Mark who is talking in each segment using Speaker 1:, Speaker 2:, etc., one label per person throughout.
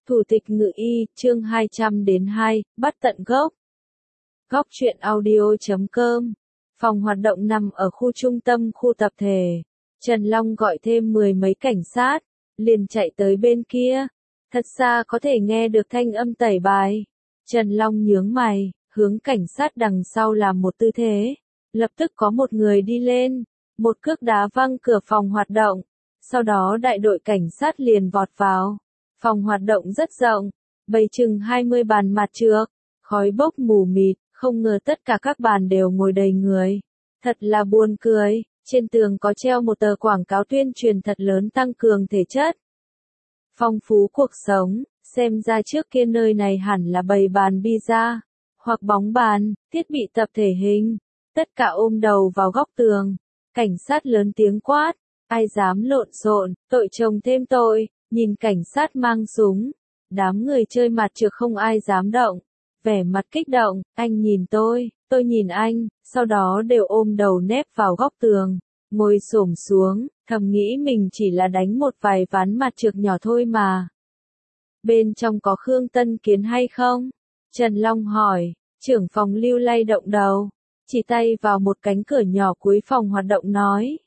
Speaker 1: Thủ tịch Ngự Y, chương 200-2, bắt tận gốc. Góc truyện audio.com. Phòng hoạt động nằm ở khu trung tâm khu tập thể. Trần Long gọi thêm 10 mấy cảnh sát, liền chạy tới bên kia. Thật xa có thể nghe được thanh âm tẩy bài. Trần Long nhướng mày, hướng cảnh sát đằng sau làm một tư thế. Lập tức có một người đi lên, một cước đá văng cửa phòng hoạt động. Sau đó đại đội cảnh sát liền vọt vào. Phòng hoạt động rất rộng, bày chừng 20 bàn mặt trược, khói bốc mù mịt, không ngờ tất cả các bàn đều ngồi đầy người. Thật là buồn cười, trên tường có treo một tờ quảng cáo tuyên truyền thật lớn tăng cường thể chất. Phong phú cuộc sống, xem ra trước kia nơi này hẳn là bày bàn pizza, hoặc bóng bàn, thiết bị tập thể hình, tất cả ôm đầu vào góc tường. Cảnh sát lớn tiếng quát, ai dám lộn xộn, tội chồng thêm tội. Nhìn cảnh sát mang súng, đám người chơi mặt trược không ai dám động, vẻ mặt kích động, anh nhìn tôi nhìn anh, sau đó đều ôm đầu nép vào góc tường, ngồi xổm xuống, thầm nghĩ mình chỉ là đánh một vài ván mặt trược nhỏ thôi mà. Bên trong có Khương Tân Kiến hay không? Trần Long hỏi, trưởng phòng Lưu lay động đầu, chỉ tay vào một cánh cửa nhỏ cuối phòng hoạt động nói.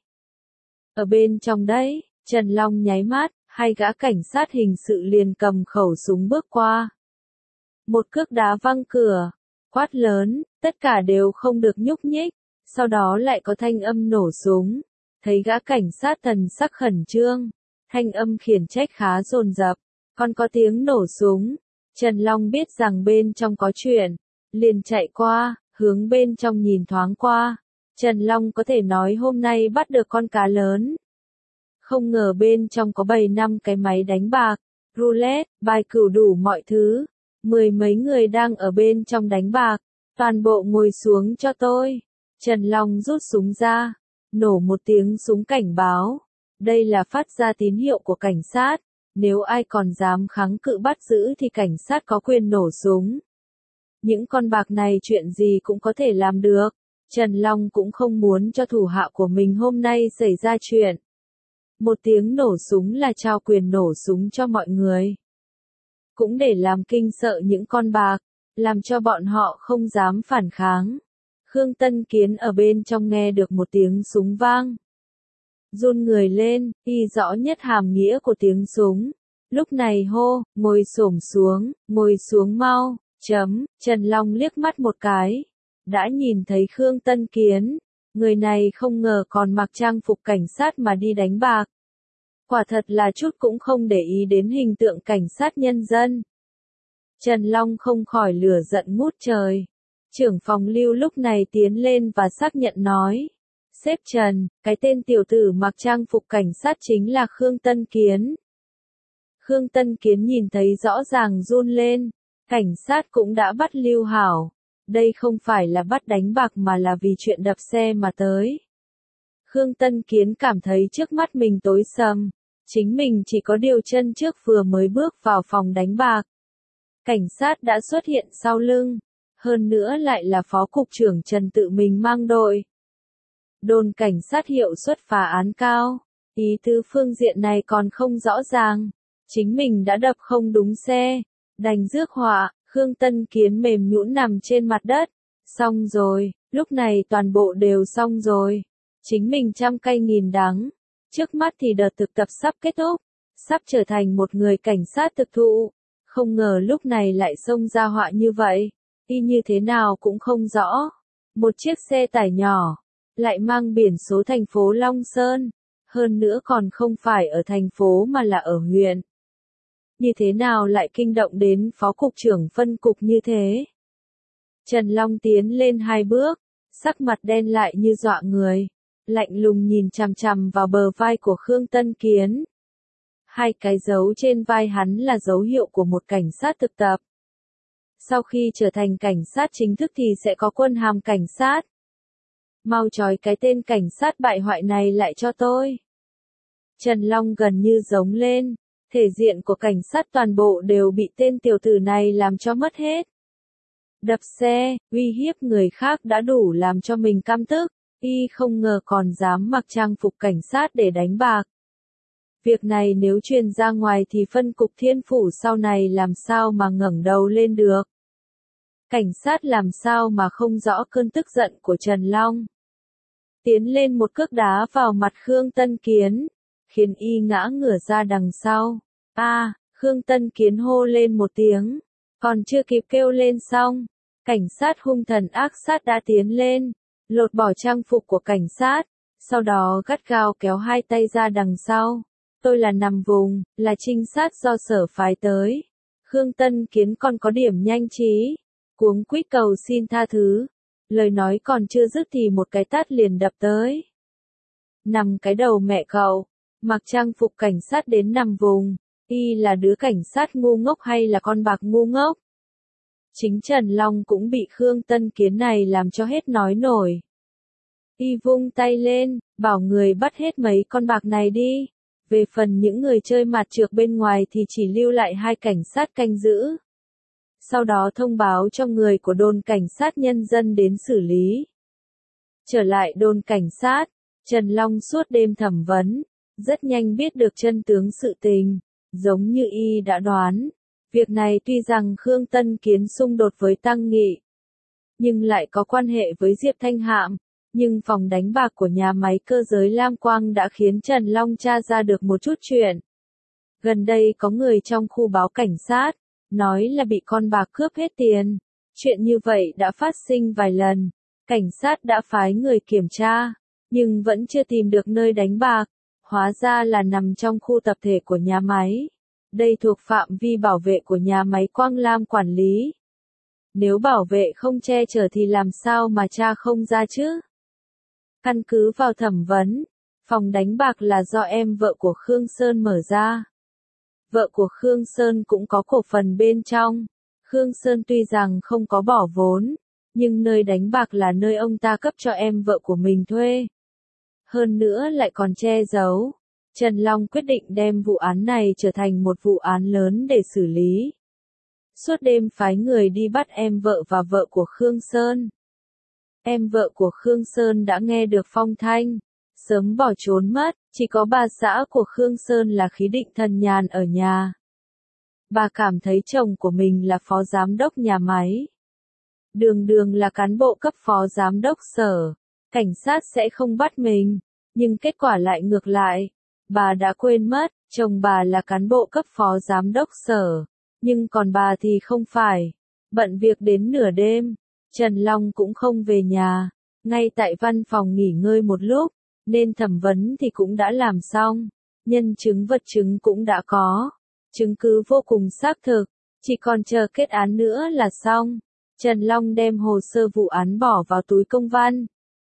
Speaker 1: Ở bên trong đấy, Trần Long nháy mắt. Hai gã cảnh sát hình sự liền cầm khẩu súng bước qua. Một cước đá văng cửa, quát lớn, tất cả đều không được nhúc nhích, sau đó lại có thanh âm nổ súng. Thấy gã cảnh sát thần sắc khẩn trương, thanh âm khiển trách khá dồn dập, còn có tiếng nổ súng. Trần Long biết rằng bên trong có chuyện, liền chạy qua, hướng bên trong nhìn thoáng qua. Trần Long có thể nói hôm nay bắt được con cá lớn. Không ngờ bên trong có bày 5 cái máy đánh bạc, roulette, bài cửu đủ mọi thứ. 10 mấy người đang ở bên trong đánh bạc, toàn bộ ngồi xuống cho tôi. Trần Long rút súng ra, nổ một tiếng súng cảnh báo. Đây là phát ra tín hiệu của cảnh sát, nếu ai còn dám kháng cự bắt giữ thì cảnh sát có quyền nổ súng. Những con bạc này chuyện gì cũng có thể làm được, Trần Long cũng không muốn cho thủ hạ của mình hôm nay xảy ra chuyện. Một tiếng nổ súng là trao quyền nổ súng cho mọi người. Cũng để làm kinh sợ những con bạc, làm cho bọn họ không dám phản kháng. Khương Tân Kiến ở bên trong nghe được một tiếng súng vang. Run người lên, y rõ nhất hàm nghĩa của tiếng súng. Lúc này hô, ngồi xuống mau, Trần Long liếc mắt một cái. Đã nhìn thấy Khương Tân Kiến. Người này không ngờ còn mặc trang phục cảnh sát mà đi đánh bạc. Quả thật là chút cũng không để ý đến hình tượng cảnh sát nhân dân. Trần Long không khỏi lửa giận ngút trời. Trưởng phòng Lưu lúc này tiến lên và xác nhận nói. Sếp Trần, cái tên tiểu tử mặc trang phục cảnh sát chính là Khương Tân Kiến. Khương Tân Kiến nhìn thấy rõ ràng run lên. Cảnh sát cũng đã bắt Lưu hảo. Đây không phải là bắt đánh bạc mà là vì chuyện đập xe mà tới. Khương Tân Kiến cảm thấy trước mắt mình tối sầm. Chính mình chỉ có điều chân trước vừa mới bước vào phòng đánh bạc. Cảnh sát đã xuất hiện sau lưng. Hơn nữa lại là phó cục trưởng Trần tự mình mang đội. Đồn cảnh sát hiệu suất phá án cao. Ý tứ phương diện này còn không rõ ràng. Chính mình đã đập không đúng xe. Đành rước họa. Khương Tân Kiến mềm nhũn nằm trên mặt đất. Xong rồi, lúc này toàn bộ đều xong rồi. Chính mình trăm cay nghìn đắng. Trước mắt thì đợt thực tập sắp kết thúc. Sắp trở thành một người cảnh sát thực thụ. Không ngờ lúc này lại xông ra họa như vậy. Y như thế nào cũng không rõ. Một chiếc xe tải nhỏ. Lại mang biển số thành phố Long Sơn. Hơn nữa còn không phải ở thành phố mà là ở huyện. Như thế nào lại kinh động đến phó cục trưởng phân cục như thế? Trần Long tiến lên 2 bước, sắc mặt đen lại như dọa người, lạnh lùng nhìn chằm chằm vào bờ vai của Khương Tân Kiến. 2 cái dấu trên vai hắn là dấu hiệu của một cảnh sát thực tập. Sau khi trở thành cảnh sát chính thức thì sẽ có quân hàm cảnh sát. Mau trói cái tên cảnh sát bại hoại này lại cho tôi. Trần Long gần như giống lên. Thể diện của cảnh sát toàn bộ đều bị tên tiểu tử này làm cho mất hết. Đập xe, uy hiếp người khác đã đủ làm cho mình căm tức, y không ngờ còn dám mặc trang phục cảnh sát để đánh bạc. Việc này nếu truyền ra ngoài thì phân cục Thiên Phủ sau này làm sao mà ngẩng đầu lên được. Cảnh sát làm sao mà không rõ cơn tức giận của Trần Long. Tiến lên một cước đá vào mặt Khương Tân Kiến, khiến y ngã ngửa ra đằng sau. Khương Tân Kiến hô lên một tiếng, còn chưa kịp kêu lên xong, cảnh sát hung thần ác sát đã tiến lên, lột bỏ trang phục của cảnh sát, sau đó gắt gao kéo hai tay ra đằng sau. Tôi là nằm vùng, là trinh sát do sở phái tới. Khương Tân Kiến còn có điểm nhanh trí, cuống quýt cầu xin tha thứ. Lời nói còn chưa dứt thì một cái tát liền đập tới. Nằm cái đầu mẹ cậu, mặc trang phục cảnh sát đến nằm vùng, y là đứa cảnh sát ngu ngốc hay là con bạc ngu ngốc? Chính Trần Long cũng bị Khương Tân Kiến này làm cho hết nói nổi. Y vung tay lên, bảo người bắt hết mấy con bạc này đi. Về phần những người chơi mặt trược bên ngoài thì chỉ lưu lại 2 cảnh sát canh giữ. Sau đó thông báo cho người của đồn cảnh sát nhân dân đến xử lý. Trở lại đồn cảnh sát, Trần Long suốt đêm thẩm vấn, rất nhanh biết được chân tướng sự tình, giống như y đã đoán. Việc này tuy rằng Khương Tân Kiến xung đột với Tăng Nghị, nhưng lại có quan hệ với Diệp Thanh Hạm, nhưng phòng đánh bạc của nhà máy cơ giới Lam Quang đã khiến Trần Long tra ra được một chút chuyện. Gần đây có người trong khu báo cảnh sát, nói là bị con bạc cướp hết tiền. Chuyện như vậy đã phát sinh vài lần, cảnh sát đã phái người kiểm tra, nhưng vẫn chưa tìm được nơi đánh bạc, hóa ra là nằm trong khu tập thể của nhà máy. Đây thuộc phạm vi bảo vệ của nhà máy Quang Lam quản lý. Nếu bảo vệ không che chở thì làm sao mà tra không ra chứ? Căn cứ vào thẩm vấn, phòng đánh bạc là do em vợ của Khương Sơn mở ra. Vợ của Khương Sơn cũng có cổ phần bên trong. Khương Sơn tuy rằng không có bỏ vốn, nhưng nơi đánh bạc là nơi ông ta cấp cho em vợ của mình thuê. Hơn nữa lại còn che giấu. Trần Long quyết định đem vụ án này trở thành một vụ án lớn để xử lý. Suốt đêm phái người đi bắt em vợ và vợ của Khương Sơn. Em vợ của Khương Sơn đã nghe được phong thanh, sớm bỏ trốn mất, chỉ có bà xã của Khương Sơn là Khí Định Thần Nhàn ở nhà. Bà cảm thấy chồng của mình là phó giám đốc nhà máy. Đường đường là cán bộ cấp phó giám đốc sở, cảnh sát sẽ không bắt mình, nhưng kết quả lại ngược lại. Bà đã quên mất, chồng bà là cán bộ cấp phó giám đốc sở, nhưng còn bà thì không phải. Bận việc đến nửa đêm, Trần Long cũng không về nhà, ngay tại văn phòng nghỉ ngơi một lúc, nên thẩm vấn thì cũng đã làm xong, nhân chứng vật chứng cũng đã có, chứng cứ vô cùng xác thực, chỉ còn chờ kết án nữa là xong. Trần Long đem hồ sơ vụ án bỏ vào túi công văn,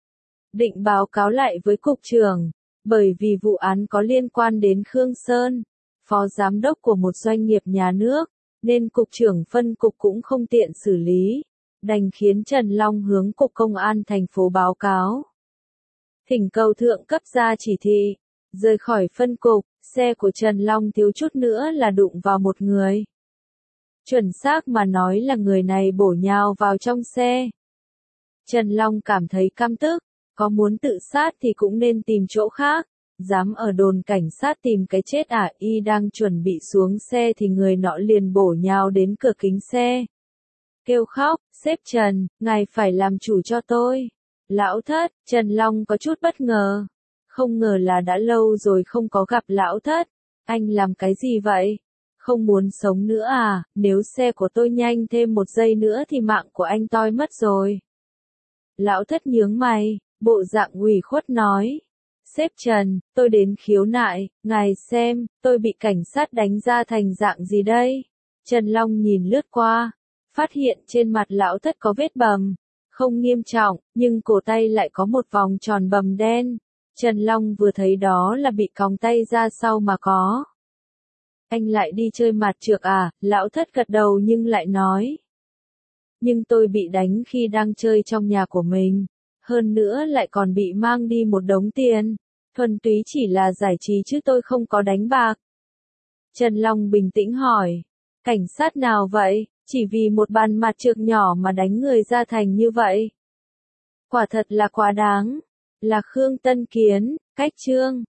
Speaker 1: định báo cáo lại với cục trưởng, bởi vì vụ án có liên quan đến Khương Sơn, phó giám đốc của một doanh nghiệp nhà nước, nên cục trưởng phân cục cũng không tiện xử lý, đành khiến Trần Long hướng cục công an thành phố báo cáo. Thỉnh cầu thượng cấp ra chỉ thị, rời khỏi phân cục, xe của Trần Long thiếu chút nữa là đụng vào một người. Chuẩn xác mà nói là người này bổ nhào vào trong xe. Trần Long cảm thấy căm tức, có muốn tự sát thì cũng nên tìm chỗ khác, dám ở đồn cảnh sát tìm cái chết à? Y đang chuẩn bị xuống xe thì người nọ liền bổ nhào đến cửa kính xe. Kêu khóc, sếp Trần, ngài phải làm chủ cho tôi. Lão Thất, Trần Long có chút bất ngờ. Không ngờ là đã lâu rồi không có gặp Lão Thất. Anh làm cái gì vậy? Không muốn sống nữa à? Nếu xe của tôi nhanh thêm 1 giây nữa thì mạng của anh toi mất rồi. Lão Thất nhướng mày, bộ dạng ủy khuất nói. Sếp Trần, tôi đến khiếu nại, ngài xem, tôi bị cảnh sát đánh ra thành dạng gì đây? Trần Long nhìn lướt qua, phát hiện trên mặt Lão Thất có vết bầm, không nghiêm trọng, nhưng cổ tay lại có một vòng tròn bầm đen. Trần Long vừa thấy đó là bị còng tay ra sau mà có. Anh lại đi chơi mặt trược à? Lão Thất gật đầu nhưng lại nói. Nhưng tôi bị đánh khi đang chơi trong nhà của mình. Hơn nữa lại còn bị mang đi một đống tiền. Thuần túy chỉ là giải trí chứ tôi không có đánh bạc. Trần Long bình tĩnh hỏi. Cảnh sát nào vậy? Chỉ vì một bàn mặt trược nhỏ mà đánh người ra thành như vậy. Quả thật là quá đáng. Là Khương Tân Kiến, cách chương.